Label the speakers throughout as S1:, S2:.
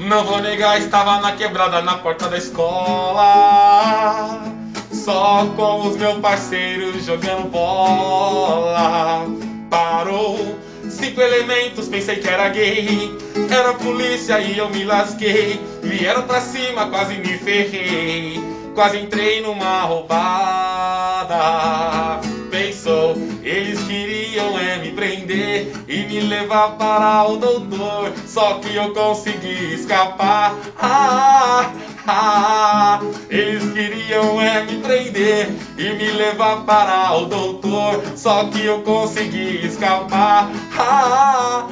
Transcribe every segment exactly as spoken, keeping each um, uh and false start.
S1: Não vou negar, estava na quebrada na porta da escola, só com os meus parceiros jogando bola. Parou cinco elementos, pensei que era gay. Era a polícia e eu me lasquei. Vieram pra cima, quase me ferrei. Quase entrei numa roubada. Pensou, eles queriam é me prender e me levar para o doutor, só que eu consegui escapar. Ah, ah, eles queriam é me prender e me levar para o doutor, só que eu consegui escapar. Ah,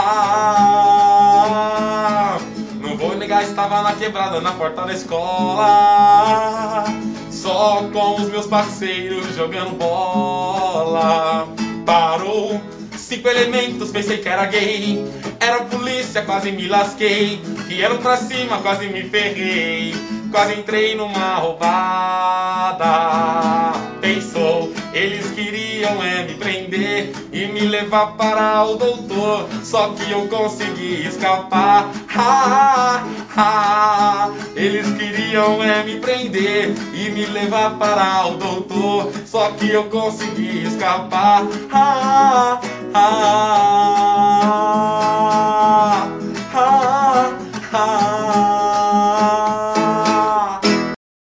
S1: ah, não vou negar, estava na quebrada na porta da escola, só com os meus parceiros jogando bola. Parou cinco elementos, pensei que era gay. Era a polícia, quase me lasquei. Vieram pra cima, quase me ferrei. Quase entrei numa roubada. Pensou, eles queriam é me prender e me levar para o doutor, só que eu consegui escapar. Ah, ah, eles queriam é me prender e me levar para o doutor, só que eu consegui escapar. Ah, ah,